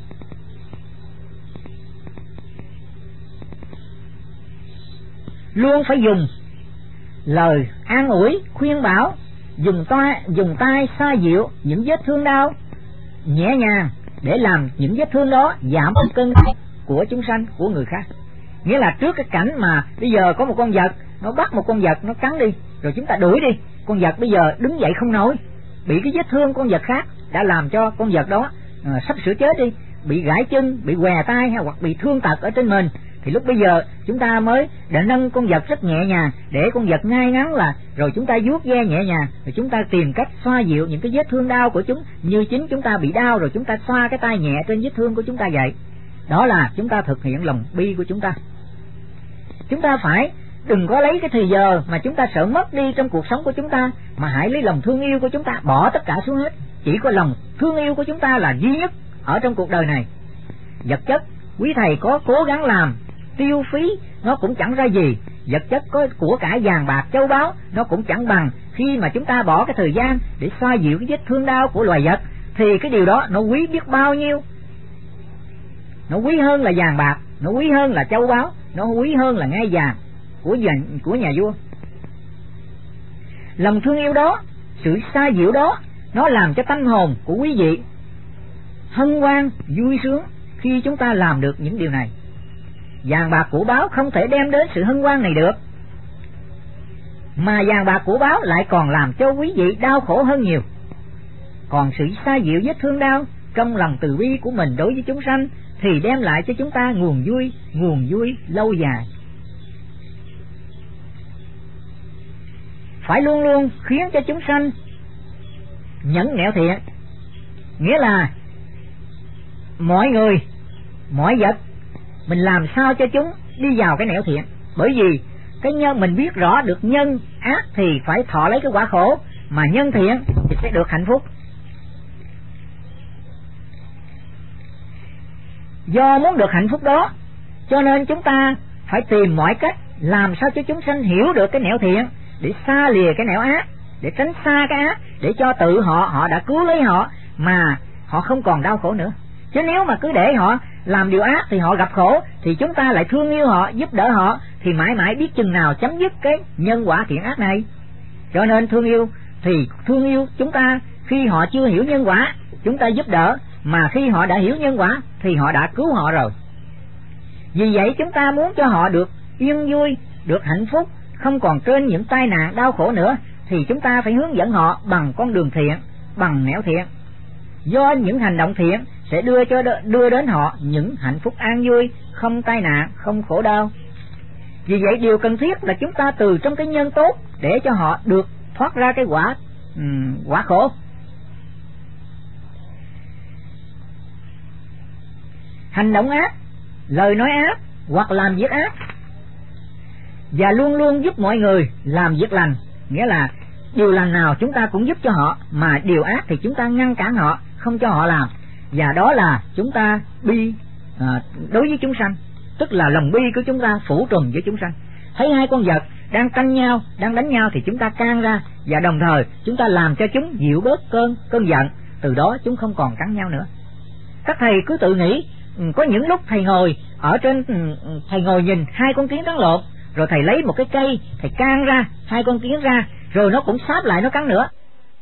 Luôn phải dùng lời an ủi khuyên bảo, dùng tay xoa dịu những vết thương đau nhẹ nhàng để làm những vết thương đó giảm cơn của chúng sanh, của người khác. Nghĩa là trước cái cảnh mà bây giờ có một con vật, nó bắt một con vật, nó cắn đi, rồi chúng ta đuổi đi, con vật bây giờ đứng dậy không nổi, bị cái vết thương con vật khác đã làm cho con vật đó sắp sửa chết đi, bị gãy chân, bị què tay hay hoặc bị thương tật ở trên mình, thì lúc bây giờ chúng ta mới để nâng con vật rất nhẹ nhàng để con vật ngay ngắn là, rồi chúng ta vuốt ve nhẹ nhàng, rồi chúng ta tìm cách xoa dịu những cái vết thương đau của chúng, như chính chúng ta bị đau rồi chúng ta xoa cái tay nhẹ trên vết thương của chúng ta vậy. Đó là chúng ta thực hiện lòng bi của chúng ta. Chúng ta phải đừng có lấy cái thời giờ mà chúng ta sợ mất đi trong cuộc sống của chúng ta, mà hãy lấy lòng thương yêu của chúng ta bỏ tất cả xuống hết. Chỉ có lòng thương yêu của chúng ta là duy nhất ở trong cuộc đời này. Vật chất quý thầy có cố gắng làm tiêu phí nó cũng chẳng ra gì, vật chất có của cải vàng bạc châu báu nó cũng chẳng bằng khi mà chúng ta bỏ cái thời gian để xoa dịu cái vết thương đau của loài vật, thì cái điều đó nó quý biết bao nhiêu. Nó quý hơn là vàng bạc, nó quý hơn là châu báu, nó quý hơn là ngai vàng của nhà vua. Lòng thương yêu đó, sự xa dịu đó, nó làm cho tâm hồn của quý vị hân hoan vui sướng khi chúng ta làm được những điều này. Vàng bạc của báo không thể đem đến sự hân hoan này được, mà vàng bạc của báo lại còn làm cho quý vị đau khổ hơn nhiều. Còn sự xa dịu vết thương đau trong lòng từ bi của mình đối với chúng sanh thì đem lại cho chúng ta nguồn vui lâu dài. Phải luôn luôn khiến cho chúng sanh nhẫn nẻo thiện, nghĩa là mọi người, mọi vật mình làm sao cho chúng đi vào cái nẻo thiện. Bởi vì cái nhân mình biết rõ được nhân ác thì phải thọ lấy cái quả khổ, mà nhân thiện thì sẽ được hạnh phúc. Do muốn được hạnh phúc đó cho nên chúng ta phải tìm mọi cách làm sao cho chúng sanh hiểu được cái nẻo thiện, để xa lìa cái nẻo ác, để tránh xa cái ác, để cho tự họ đã cứu lấy họ mà họ không còn đau khổ nữa. Chứ nếu mà cứ để họ làm điều ác thì họ gặp khổ, thì chúng ta lại thương yêu họ, giúp đỡ họ, thì mãi mãi biết chừng nào chấm dứt cái nhân quả thiện ác này. Cho nên thương yêu chúng ta khi họ chưa hiểu nhân quả chúng ta giúp đỡ, mà khi họ đã hiểu nhân quả thì họ đã cứu họ rồi. Vì vậy chúng ta muốn cho họ được yên vui, được hạnh phúc, không còn trên những tai nạn đau khổ nữa, thì chúng ta phải hướng dẫn họ bằng con đường thiện, bằng nẻo thiện. Do những hành động thiện sẽ đưa đến họ những hạnh phúc an vui, không tai nạn, không khổ đau. Vì vậy điều cần thiết là chúng ta từ trong cái nhân tốt để cho họ được thoát ra cái quả khổ. Hành động ác, lời nói ác hoặc làm việc ác, và luôn luôn giúp mọi người làm việc lành, nghĩa là điều lành nào chúng ta cũng giúp cho họ, mà điều ác thì chúng ta ngăn cản họ, không cho họ làm. Và đó là chúng ta bi đối với chúng sanh, tức là lòng bi của chúng ta phủ trùm với chúng sanh. Thấy hai con vật đang tranh nhau, đang đánh nhau thì chúng ta can ra, và đồng thời chúng ta làm cho chúng dịu bớt cơn giận, từ đó chúng không còn cắn nhau nữa. Các thầy cứ tự nghĩ, có những lúc thầy ngồi ở trên, thầy ngồi nhìn hai con kiến cắn lộn, rồi thầy lấy một cái cây, thầy can ra hai con kiến ra, rồi nó cũng sáp lại nó cắn nữa.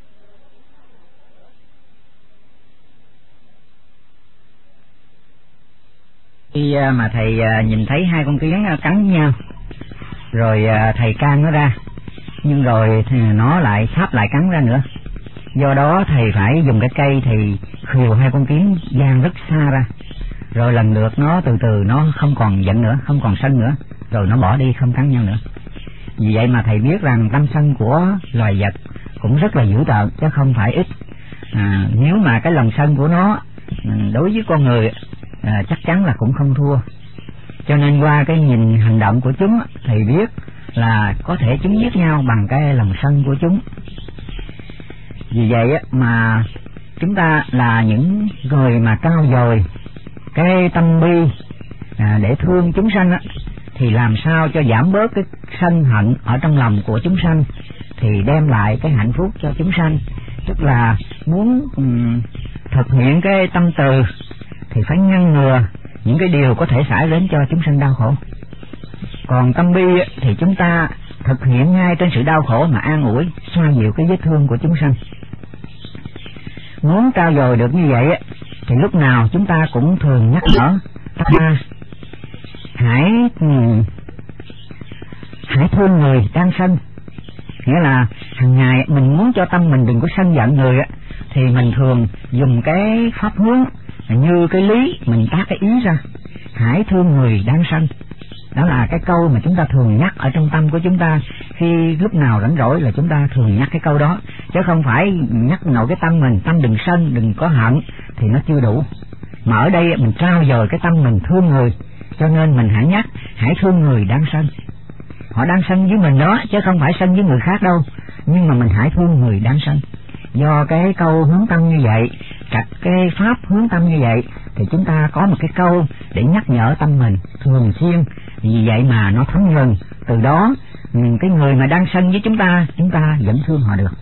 Khi mà thầy nhìn thấy hai con kiến cắn nhau, rồi thầy can nó ra, nhưng rồi thì nó lại sáp lại cắn ra nữa. Do đó thầy phải dùng cái cây thì khều hai con kiến giang rất xa ra, rồi lần lượt nó từ từ nó không còn giận nữa, không còn sân nữa, rồi nó bỏ đi không cắn nhau nữa. Vì vậy mà thầy biết rằng tâm sân của loài vật cũng rất là dữ tợn chứ không phải ít. Nếu mà cái lòng sân của nó đối với con người chắc chắn là cũng không thua. Cho nên qua cái nhìn hành động của chúng thầy biết là có thể chúng giết nhau bằng cái lòng sân của chúng. Vì vậy mà chúng ta là những người mà cao dồi cái tâm bi để thương chúng sanh thì làm sao cho giảm bớt cái sân hận ở trong lòng của chúng sanh, thì đem lại cái hạnh phúc cho chúng sanh. Tức là muốn thực hiện cái tâm từ thì phải ngăn ngừa những cái điều có thể xảy đến cho chúng sanh đau khổ. Còn tâm bi thì chúng ta thực hiện ngay trên sự đau khổ mà an ủi, xoa dịu cái vết thương của chúng sanh. Muốn trao dồi được như vậy thì lúc nào chúng ta cũng thường nhắc nhở ta hãy thương người đang sân. Nghĩa là hàng ngày mình muốn cho tâm mình đừng có sân giận người á, thì mình thường dùng cái pháp hướng như cái lý, mình tác cái ý ra, hãy thương người đang sân. Đó là cái câu mà chúng ta thường nhắc ở trong tâm của chúng ta, khi lúc nào rảnh rỗi là chúng ta thường nhắc cái câu đó, chứ không phải nhắc nội cái tâm mình, tâm đừng sân, đừng có hận thì nó chưa đủ. Mà ở đây mình trao dồi cái tâm mình thương người, cho nên mình hãy nhắc hãy thương người đang sân. Họ đang sân với mình đó, chứ không phải sân với người khác đâu, nhưng mà mình hãy thương người đang sân. Do cái câu hướng tâm như vậy, trạch cái pháp hướng tâm như vậy, thì chúng ta có một cái câu để nhắc nhở tâm mình thường xuyên. Vì vậy mà nó thấm nhuần, từ đó cái người mà đang sân với chúng ta vẫn thương họ được.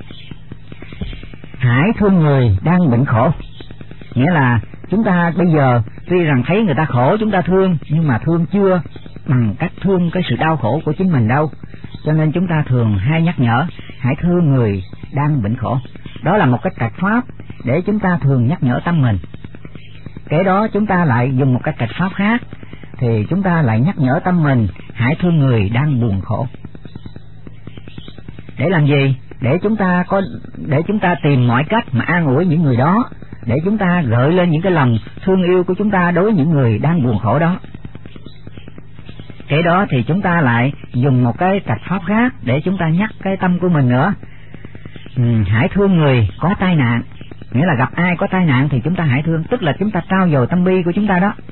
Hãy thương người đang bệnh khổ. Nghĩa là chúng ta bây giờ tuy rằng thấy người ta khổ chúng ta thương, nhưng mà thương chưa bằng cách thương cái sự đau khổ của chính mình đâu. Cho nên chúng ta thường hay nhắc nhở hãy thương người đang bệnh khổ. Đó là một cái trạch pháp để chúng ta thường nhắc nhở tâm mình. Kế đó chúng ta lại dùng một cái trạch pháp khác, thì chúng ta lại nhắc nhở tâm mình hãy thương người đang buồn khổ. Để làm gì? Để chúng ta tìm mọi cách mà an ủi những người đó, để chúng ta gợi lên những cái lòng thương yêu của chúng ta đối với những người đang buồn khổ đó. Kế đó thì chúng ta lại dùng một cái trạch pháp khác để chúng ta nhắc cái tâm của mình nữa. Hãy thương người có tai nạn. Nghĩa là gặp ai có tai nạn thì chúng ta hãy thương, tức là chúng ta trao dồi tâm bi của chúng ta đó.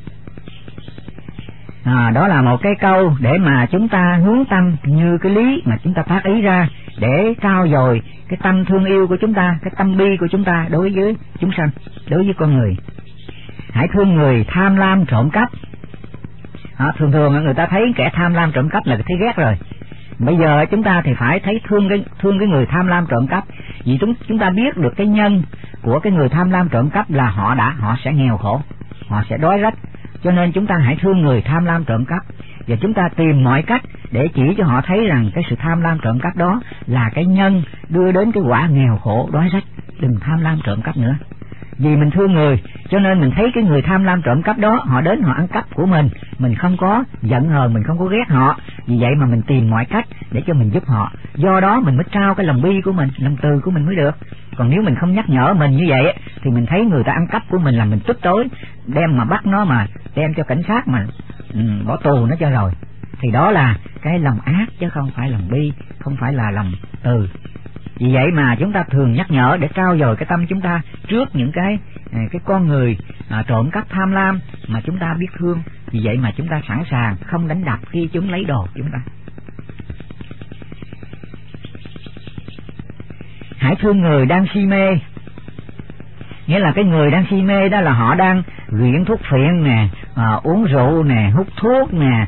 Đó là một cái câu để mà chúng ta hướng tâm như cái lý mà chúng ta phát ý ra, để trao dồi cái tâm thương yêu của chúng ta, cái tâm bi của chúng ta đối với chúng sanh, đối với con người. Hãy thương người tham lam trộm cắp. Thường thường người ta thấy kẻ tham lam trộm cắp là thấy ghét rồi. Bây giờ chúng ta thì phải thấy thương cái người tham lam trộm cắp, vì chúng ta biết được cái nhân của cái người tham lam trộm cắp là họ sẽ nghèo khổ, họ sẽ đói rách. Cho nên chúng ta hãy thương người tham lam trộm cắp, và chúng ta tìm mọi cách để chỉ cho họ thấy rằng cái sự tham lam trộm cắp đó là cái nhân đưa đến cái quả nghèo khổ đói rách. Đừng tham lam trộm cắp nữa. Vì mình thương người, cho nên mình thấy cái người tham lam trộm cắp đó, họ đến họ ăn cắp của mình không có giận hờn, mình không có ghét họ. Vì vậy mà mình tìm mọi cách để cho mình giúp họ. Do đó mình mới trao cái lòng bi của mình, lòng từ của mình mới được. Còn nếu mình không nhắc nhở mình như vậy thì mình thấy người ta ăn cắp của mình là mình tức tối, đem mà bắt nó, mà đem cho cảnh sát mà bỏ tù nó cho rồi. Thì đó là cái lòng ác chứ không phải lòng bi, không phải là lòng từ. Vì vậy mà chúng ta thường nhắc nhở để trao dồi cái tâm chúng ta trước những cái con người trộm cắp tham lam mà chúng ta biết thương. Vì vậy mà chúng ta sẵn sàng không đánh đập khi chúng lấy đồ chúng ta. Hãy thương người đang si mê. Nghĩa là cái người đang si mê đó là họ đang nghiện thuốc phiện nè, uống rượu nè, hút thuốc nè,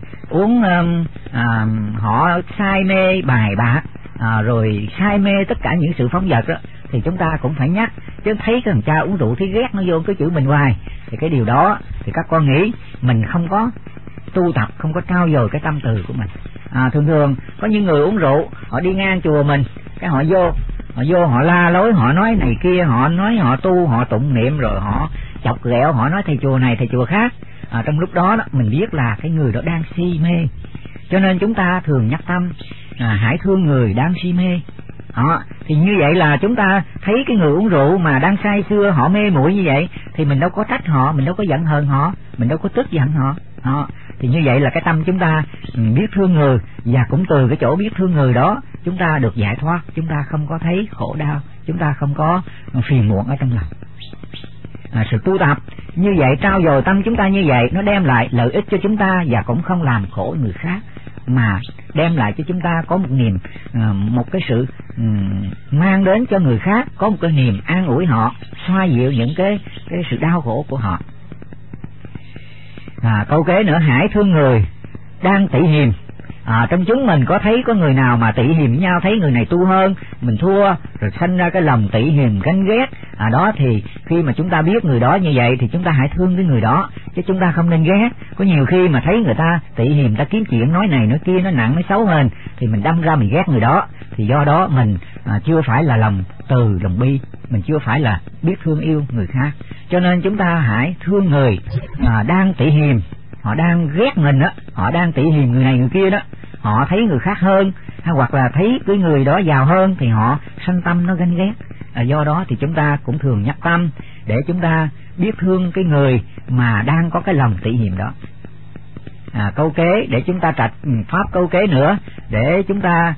họ say mê bài bạc, rồi say mê tất cả những sự phóng dật đó, thì chúng ta cũng phải nhắc. Chứ thấy cái thằng cha uống rượu thấy ghét, nó vô cái chữ mình hoài, thì cái điều đó thì các con nghĩ mình không có tu tập, không có trao dồi cái tâm từ của mình. Thường thường có những người uống rượu, họ đi ngang chùa mình, cái họ vô họ la lối, họ nói này kia, họ nói họ tu, họ tụng niệm, rồi họ chọc ghẹo, họ nói thầy chùa này thầy chùa khác. Trong lúc đó mình biết là cái người đó đang si mê. Cho nên chúng ta thường nhắc tâm hãy thương người đang si mê. Thì như vậy là chúng ta thấy cái người uống rượu mà đang say sưa, họ mê muội như vậy, thì mình đâu có trách họ, mình đâu có giận hờn họ, mình đâu có tức giận họ. Thì như vậy là cái tâm chúng ta biết thương người, và cũng từ cái chỗ biết thương người đó chúng ta được giải thoát, chúng ta không có thấy khổ đau, chúng ta không có phiền muộn ở trong lòng. Sự tu tập như vậy, trao dồi tâm chúng ta như vậy, nó đem lại lợi ích cho chúng ta và cũng không làm khổ người khác, mà đem lại cho chúng ta có một niềm, một cái sự mang đến cho người khác có một cái niềm an ủi họ, xoa dịu những cái sự đau khổ của họ. Câu kế nữa, hãy thương người đang tị hiềm. Trong chúng mình có thấy có người nào mà tị hiềm với nhau, thấy người này tu hơn mình thua, rồi sanh ra cái lòng tị hiềm ganh ghét. Đó thì khi mà chúng ta biết người đó như vậy thì chúng ta hãy thương cái người đó, chứ chúng ta không nên ghét. Có nhiều khi mà thấy người ta tị hiềm, ta kiếm chuyện nói này nói kia, nói nặng nói xấu hơn, thì mình đâm ra mình ghét người đó. Thì do đó mình chưa phải là lòng từ, lòng bi, mình chưa phải là biết thương yêu người khác. Cho nên chúng ta hãy thương người đang tị hiềm. họ đang ghét mình á, họ đang tị hiềm người này người kia đó, họ thấy người khác hơn, hay hoặc là thấy cái người đó giàu hơn thì họ sanh tâm nó ganh ghét. Do đó thì chúng ta cũng thường nhắc tâm để chúng ta biết thương cái người mà đang có cái lòng tị hiềm đó. Câu kế để chúng ta trạch pháp câu kế nữa để chúng ta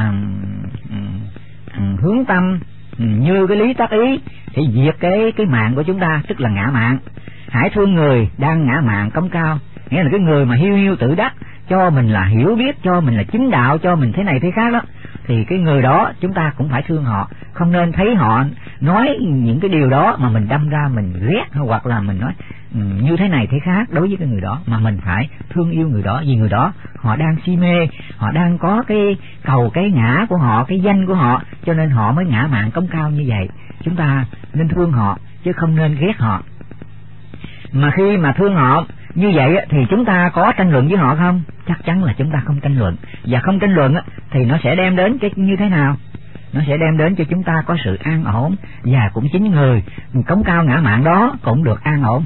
hướng tâm như cái lý tác ý thì diệt cái mạng của chúng ta, tức là ngã mạng. Hãy thương người đang ngã mạng cống cao, nghĩa là cái người mà hiu hiu tự đắc, cho mình là hiểu biết, cho mình là chính đạo, cho mình thế này thế khác đó, thì cái người đó chúng ta cũng phải thương họ, không nên thấy họ nói những cái điều đó mà mình đâm ra mình ghét, hoặc là mình nói như thế này thế khác đối với cái người đó, mà mình phải thương yêu người đó, vì người đó họ đang si mê, họ đang có cái cầu cái ngã của họ, cái danh của họ, cho nên họ mới ngã mạng cống cao như vậy. Chúng ta nên thương họ chứ không nên ghét họ. Mà khi mà thương họ như vậy thì chúng ta có tranh luận với họ không? Chắc chắn là chúng ta không tranh luận. Và không tranh luận thì nó sẽ đem đến cái như thế nào? Nó sẽ đem đến cho chúng ta có sự an ổn, và cũng chính người cống cao ngã mạng đó cũng được an ổn.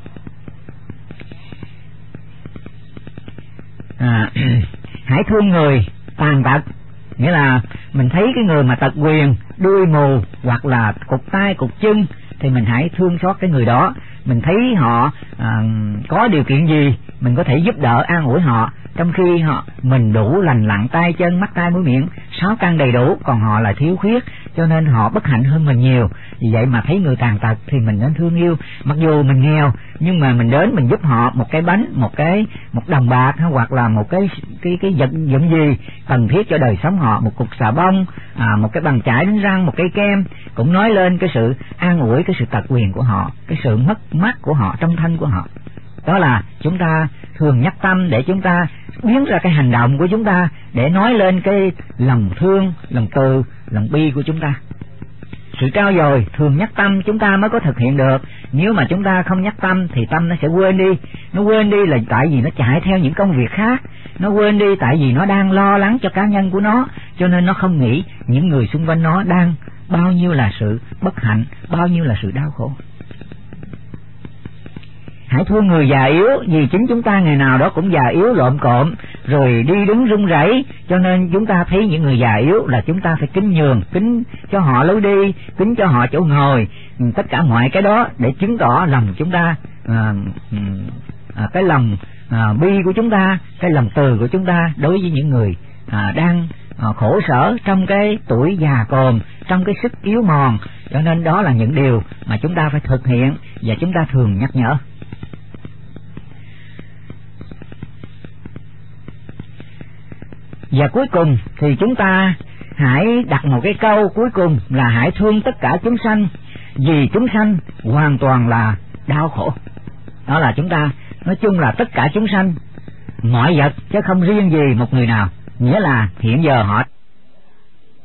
Hãy thương người tàn tật, nghĩa là mình thấy cái người mà tật quyền, đuôi mù hoặc là cụt tay cụt chân thì mình hãy thương xót cái người đó. Mình thấy họ có điều kiện gì mình có thể giúp đỡ an ủi họ, trong khi mình đủ lành lặn tay chân mắt tai mũi miệng, 6 căn đầy đủ, còn họ là thiếu khuyết, cho nên họ bất hạnh hơn mình nhiều. Vì vậy mà thấy người tàn tật thì mình nên thương yêu. Mặc dù mình nghèo nhưng mà mình đến mình giúp họ một cái bánh, một đồng bạc, hoặc là một cái vật dụng gì cần thiết cho đời sống họ, một cục xà bông, một cái bàn chải đánh răng, một cây kem, cũng nói lên cái sự an ủi cái sự tật quyền của họ, cái sự mất mát của họ trong thân của họ. Đó là chúng ta thường nhắc tâm để chúng ta biến ra cái hành động của chúng ta để nói lên cái lòng thương, lòng từ, lòng bi của chúng ta. Sự trao dồi thường nhắc tâm chúng ta mới có thực hiện được. Nếu mà chúng ta không nhắc tâm thì tâm nó sẽ quên đi. Nó quên đi là tại vì nó chạy theo những công việc khác. Nó quên đi tại vì nó đang lo lắng cho cá nhân của nó, cho nên nó không nghĩ những người xung quanh nó đang bao nhiêu là sự bất hạnh, bao nhiêu là sự đau khổ. Hãy thương người già yếu, vì chính chúng ta ngày nào đó cũng già yếu lộm cộm, rồi đi đứng run rẩy, cho nên chúng ta thấy những người già yếu là chúng ta phải kính nhường, kính cho họ lối đi, kính cho họ chỗ ngồi, tất cả mọi cái đó để chứng tỏ lòng chúng ta, cái lòng bi của chúng ta, cái lòng từ của chúng ta đối với những người đang khổ sở trong cái tuổi già cồn, trong cái sức yếu mòn. Cho nên đó là những điều mà chúng ta phải thực hiện và chúng ta thường nhắc nhở. Và cuối cùng thì chúng ta hãy đặt một cái câu cuối cùng là hãy thương tất cả chúng sanh, vì chúng sanh hoàn toàn là đau khổ. Đó là chúng ta nói chung là tất cả chúng sanh, mọi vật chứ không riêng gì một người nào, nghĩa là hiện giờ họ